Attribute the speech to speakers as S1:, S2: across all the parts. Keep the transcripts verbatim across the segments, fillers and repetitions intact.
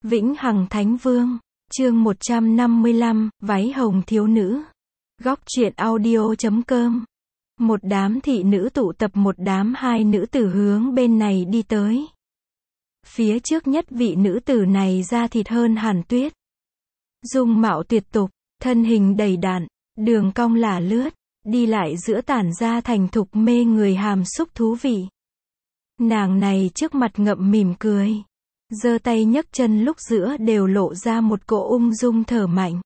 S1: Vĩnh Hằng Thánh Vương, chương một trăm năm mươi lăm, váy hồng thiếu nữ. Góc truyện audio chấm com. Một đám thị nữ tụ tập, một đám hai nữ tử hướng bên này đi tới. Phía trước nhất vị nữ tử này da thịt hơn hàn tuyết. Dung mạo tuyệt tục, thân hình đầy đặn, đường cong lả lướt, đi lại giữa tản ra thành thục mê người hàm xúc thú vị. Nàng này trước mặt ngậm mỉm cười, giơ tay nhấc chân lúc giữa đều lộ ra một cỗ ung dung thở mạnh.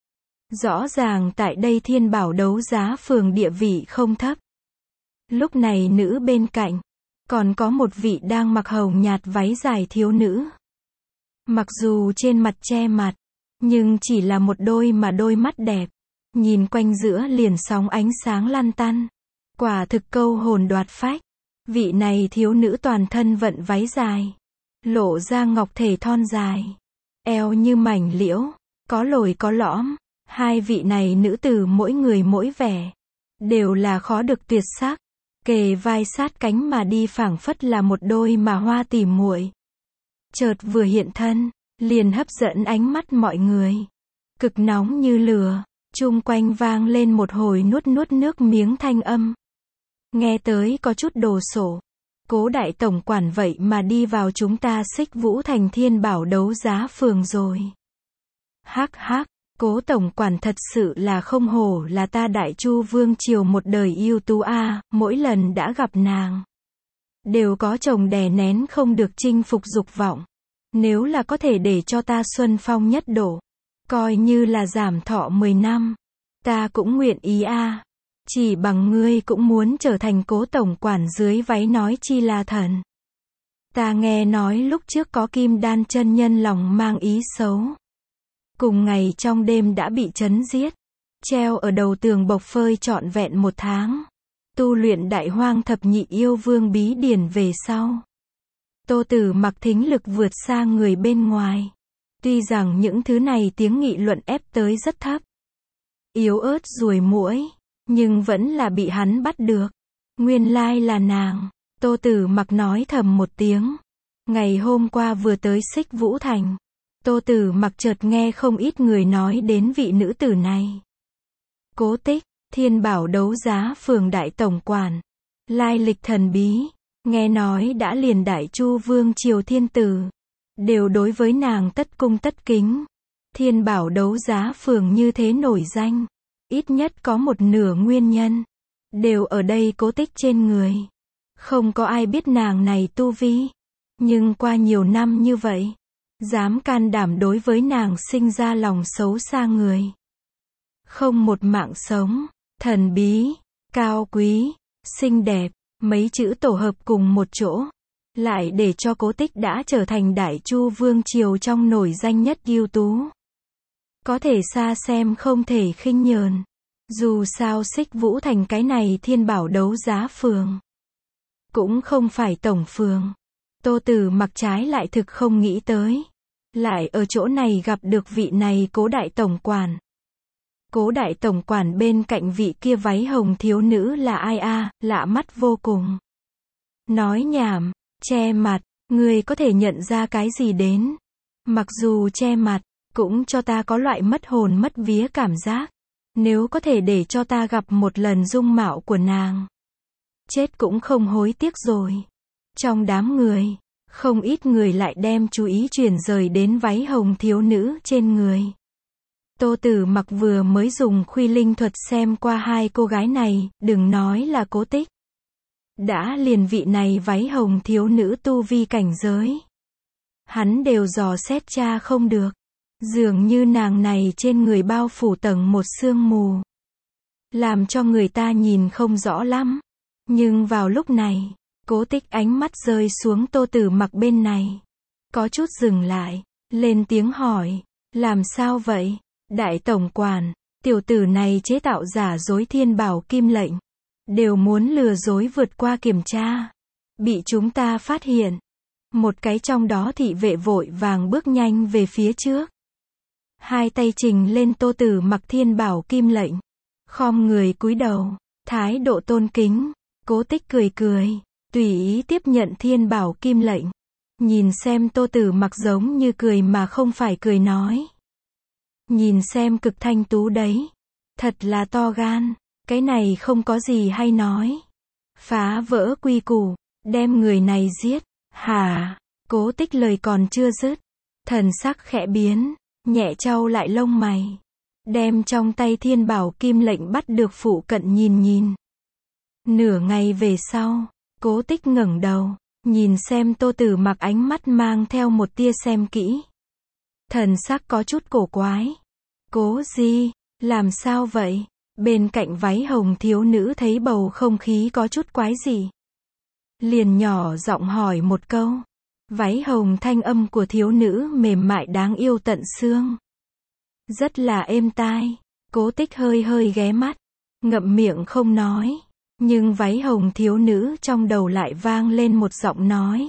S1: Rõ ràng tại đây Thiên Bảo đấu giá phường địa vị không thấp. Lúc này nữ bên cạnh, còn có một vị đang mặc hồng nhạt váy dài thiếu nữ. Mặc dù trên mặt che mặt, nhưng chỉ là một đôi mà đôi mắt đẹp, nhìn quanh giữa liền sóng ánh sáng lăn tăn. Quả thực câu hồn đoạt phách. Vị này thiếu nữ toàn thân vận váy dài, lộ ra ngọc thể thon dài, eo như mảnh liễu, có lồi có lõm. Hai vị này nữ tử mỗi người mỗi vẻ, đều là khó được tuyệt sắc, kề vai sát cánh mà đi phảng phất là một đôi mà hoa tỉ muội. Chợt vừa hiện thân, liền hấp dẫn ánh mắt mọi người. Cực nóng như lửa, chung quanh vang lên một hồi nuốt nuốt nước miếng thanh âm. Nghe tới có chút đồ sộ. Cố đại tổng quản vậy mà đi vào chúng ta Xích Vũ Thành Thiên Bảo đấu giá phường rồi. Hắc hắc, Cố tổng quản thật sự là không hổ là ta Đại Chu vương triều một đời yêu tú a, mỗi lần đã gặp nàng, đều có chồng đè nén không được chinh phục dục vọng. Nếu là có thể để cho ta xuân phong nhất độ, coi như là giảm thọ mười năm, ta cũng nguyện ý a. Chỉ bằng ngươi cũng muốn trở thành Cố tổng quản dưới váy nói chi là thần. Ta nghe nói lúc trước có Kim Đan chân nhân lòng mang ý xấu, cùng ngày trong đêm đã bị chấn giết, treo ở đầu tường bộc phơi trọn vẹn một tháng. Tu luyện Đại Hoang thập nhị yêu vương bí điển về sau, Tô Tử Mặc thính lực vượt xa người bên ngoài. Tuy rằng những thứ này tiếng nghị luận ép tới rất thấp, yếu ớt ruồi muỗi, nhưng vẫn là bị hắn bắt được. Nguyên lai là nàng. Tô Tử Mặc nói thầm một tiếng. Ngày hôm qua vừa tới Xích Vũ Thành, Tô Tử Mặc chợt nghe không ít người nói đến vị nữ tử này. Cố Tích, Thiên Bảo đấu giá phường đại tổng quản, lai lịch thần bí, nghe nói đã liền Đại Chu vương triều thiên tử, đều đối với nàng tất cung tất kính. Thiên Bảo đấu giá phường như thế nổi danh, ít nhất có một nửa nguyên nhân đều ở đây Cố Tích trên người. Không có ai biết nàng này tu vi, nhưng qua nhiều năm như vậy, dám can đảm đối với nàng sinh ra lòng xấu xa người. Không một mạng sống, thần bí, cao quý, xinh đẹp, mấy chữ tổ hợp cùng một chỗ, lại để cho Cố Tích đã trở thành Đại Chu vương triều trong nổi danh nhất ưu tú. Có thể xa xem không thể khinh nhờn. Dù sao Xích Vũ Thành cái này Thiên Bảo đấu giá phường, cũng không phải tổng phường. Tô Tử Mặc trái lại thực không nghĩ tới, lại ở chỗ này gặp được vị này Cố đại tổng quản. Cố đại tổng quản bên cạnh vị kia váy hồng thiếu nữ là ai a, lạ mắt vô cùng. Nói nhảm, che mặt, ngươi có thể nhận ra cái gì đến? Mặc dù che mặt, cũng cho ta có loại mất hồn mất vía cảm giác. Nếu có thể để cho ta gặp một lần dung mạo của nàng, chết cũng không hối tiếc rồi. Trong đám người, không ít người lại đem chú ý chuyển rời đến váy hồng thiếu nữ trên người. Tô Tử Mặc vừa mới dùng Khuy Linh thuật xem qua hai cô gái này, đừng nói là Cố Tích, đã liền vị này váy hồng thiếu nữ tu vi cảnh giới, hắn đều dò xét tra không được. Dường như nàng này trên người bao phủ tầng một sương mù, làm cho người ta nhìn không rõ lắm. Nhưng vào lúc này, Cố Tích ánh mắt rơi xuống Tô Tử Mặc bên này, có chút dừng lại, lên tiếng hỏi, làm sao vậy? Đại tổng quản, tiểu tử này chế tạo giả dối thiên bảo kim lệnh, đều muốn lừa dối vượt qua kiểm tra, bị chúng ta phát hiện. Một cái trong đó thị vệ vội vàng bước nhanh về phía trước, hai tay trình lên Tô Tử Mặc thiên bảo kim lệnh, khom người cúi đầu, thái độ tôn kính. Cố Tích cười cười, tùy ý tiếp nhận thiên bảo kim lệnh, Nhìn xem Tô Tử Mặc giống như cười mà không phải cười nói. Nhìn xem cực thanh tú đấy. Thật là to gan. Cái này không có gì hay nói. Phá vỡ quy củ. Đem người này giết. Hả? Cố Tích lời còn chưa dứt. Thần sắc khẽ biến. Nhẹ chau lại lông mày. Đem trong tay thiên bảo kim lệnh bắt được phụ cận nhìn nhìn. Nửa ngày về sau. Cố Tích ngẩng đầu. Nhìn xem Tô Tử Mặc ánh mắt mang theo một tia xem kỹ. Thần sắc có chút cổ quái. Cố Di, làm sao vậy? Bên cạnh váy hồng thiếu nữ thấy bầu không khí có chút quái gì. Liền nhỏ giọng hỏi một câu. Váy hồng thanh âm của thiếu nữ mềm mại đáng yêu tận xương. Rất là êm tai. Cố Tích hơi hơi ghé mắt. Ngậm miệng không nói. Nhưng váy hồng thiếu nữ trong đầu lại vang lên một giọng nói.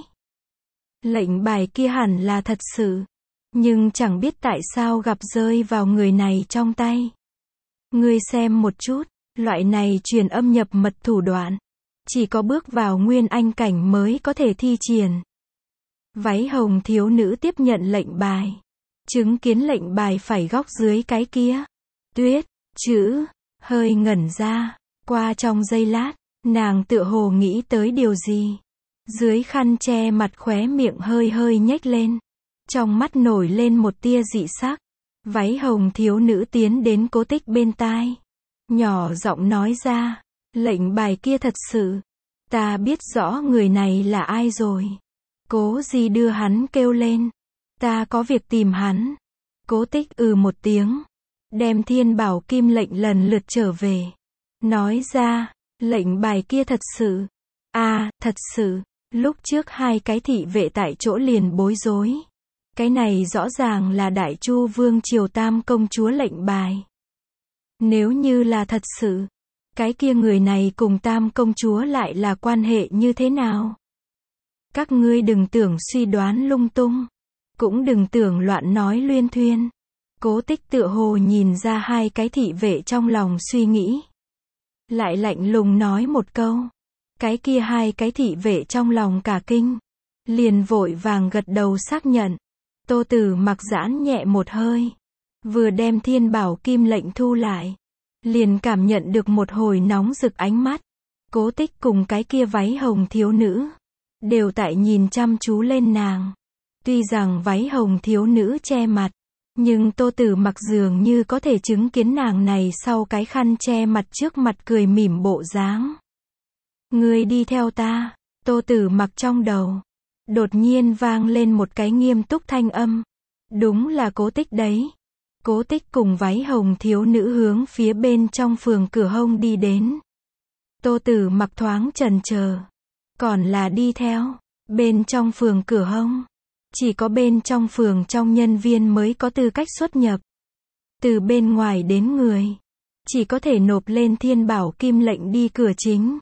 S1: Lệnh bài kia hẳn là thật sự. Nhưng chẳng biết tại sao gặp rơi vào người này trong tay. Ngươi xem một chút, loại này truyền âm nhập mật thủ đoạn. Chỉ có bước vào nguyên anh cảnh mới có thể thi triển. Váy hồng thiếu nữ tiếp nhận lệnh bài. Chứng kiến lệnh bài phải góc dưới cái kia. Tuyết, chữ, hơi ngẩn ra. Qua trong giây lát, nàng tựa hồ nghĩ tới điều gì. Dưới khăn che mặt khóe miệng hơi hơi nhếch lên. Trong mắt nổi lên một tia dị sắc. Váy hồng thiếu nữ tiến đến Cố Tích bên tai. Nhỏ giọng nói ra. Lệnh bài kia thật sự. Ta biết rõ người này là ai rồi. Cố Di đưa hắn kêu lên. Ta có việc tìm hắn. Cố Tích ừ một tiếng. Đem thiên bảo kim lệnh lần lượt trở về. Nói ra. Lệnh bài kia thật sự. À, thật sự. Lúc trước hai cái thị vệ tại chỗ liền bối rối. Cái này rõ ràng là Đại Chu Vương Triều Tam công chúa lệnh bài. Nếu như là thật sự, cái kia người này cùng Tam công chúa lại là quan hệ như thế nào? Các ngươi đừng tưởng suy đoán lung tung, cũng đừng tưởng loạn nói luyên thuyên. Cố Tích tựa hồ nhìn ra hai cái thị vệ trong lòng suy nghĩ. Lại lạnh lùng nói một câu. Cái kia hai cái thị vệ trong lòng cả kinh. Liền vội vàng gật đầu xác nhận. Tô Tử Mặc giãn nhẹ một hơi. Vừa đem thiên bảo kim lệnh thu lại. Liền cảm nhận được một hồi nóng rực ánh mắt. Cố Tích cùng cái kia váy hồng thiếu nữ. Đều tại nhìn chăm chú lên nàng. Tuy rằng váy hồng thiếu nữ che mặt. Nhưng Tô Tử Mặc dường như có thể chứng kiến nàng này sau cái khăn che mặt trước mặt cười mỉm bộ dáng. Ngươi đi theo ta. Tô Tử Mặc trong đầu. Đột nhiên vang lên một cái nghiêm túc thanh âm. Đúng là Cố Tích đấy. Cố Tích cùng váy hồng thiếu nữ hướng phía bên trong phường cửa hông đi đến. Tô Tử Mặc thoáng chần chờ. Còn là đi theo. Bên trong phường cửa hông. Chỉ có bên trong phường trong nhân viên mới có tư cách xuất nhập. Từ bên ngoài đến người. Chỉ có thể nộp lên thiên bảo kim lệnh đi cửa chính.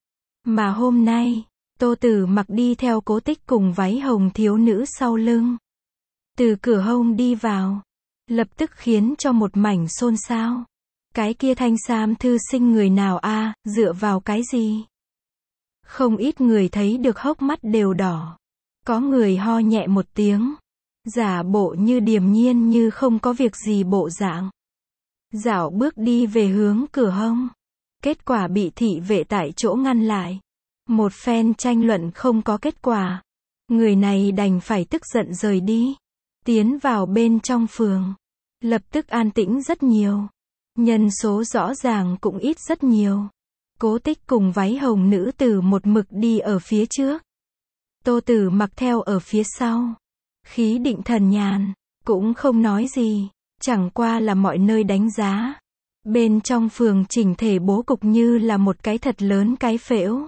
S1: Mà hôm nay, Tô Tử Mặc đi theo Cố Tích cùng váy hồng thiếu nữ sau lưng. Từ cửa hông đi vào. Lập tức khiến cho một mảnh xôn xao. Cái kia thanh sam thư sinh người nào a, dựa vào cái gì? Không ít người thấy được hốc mắt đều đỏ. Có người ho nhẹ một tiếng. Giả bộ như điềm nhiên như không có việc gì bộ dạng. Dạo bước đi về hướng cửa hông. Kết quả bị thị vệ tại chỗ ngăn lại. Một phen tranh luận không có kết quả. Người này đành phải tức giận rời đi. Tiến vào bên trong phường. Lập tức an tĩnh rất nhiều. Nhân số rõ ràng cũng ít rất nhiều. Cố Tích cùng váy hồng nữ tử một mực đi ở phía trước. Tô Tử Mặc theo ở phía sau. Khí định thần nhàn. Cũng không nói gì. Chẳng qua là mọi nơi đánh giá. Bên trong phường chỉnh thể bố cục như là một cái thật lớn cái phễu.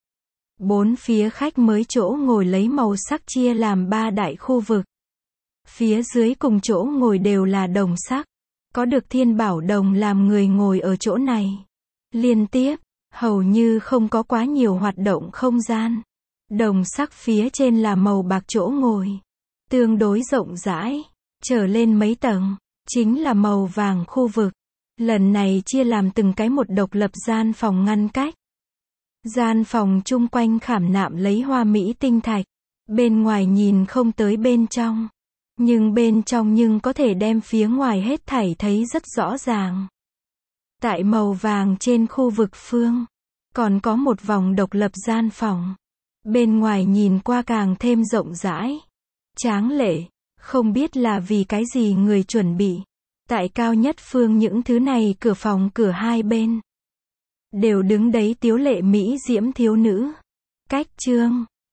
S1: Bốn phía khách mới chỗ ngồi lấy màu sắc chia làm ba đại khu vực. Phía dưới cùng chỗ ngồi đều là đồng sắc. Có được thiên bảo đồng làm người ngồi ở chỗ này. Liên tiếp, hầu như không có quá nhiều hoạt động không gian. Đồng sắc phía trên là màu bạc chỗ ngồi. Tương đối rộng rãi. Trở lên mấy tầng, chính là màu vàng khu vực. Lần này chia làm từng cái một độc lập gian phòng ngăn cách. Gian phòng chung quanh khảm nạm lấy hoa mỹ tinh thạch. Bên ngoài nhìn không tới bên trong. Nhưng bên trong nhưng có thể đem phía ngoài hết thảy thấy rất rõ ràng. Tại màu vàng trên khu vực phương, còn có một vòng độc lập gian phòng. Bên ngoài nhìn qua càng thêm rộng rãi, tráng lệ, không biết là vì cái gì người chuẩn bị. Tại cao nhất phương những thứ này cửa phòng cửa hai bên đều đứng đấy tiếu lệ mỹ diễm thiếu nữ. Cách chương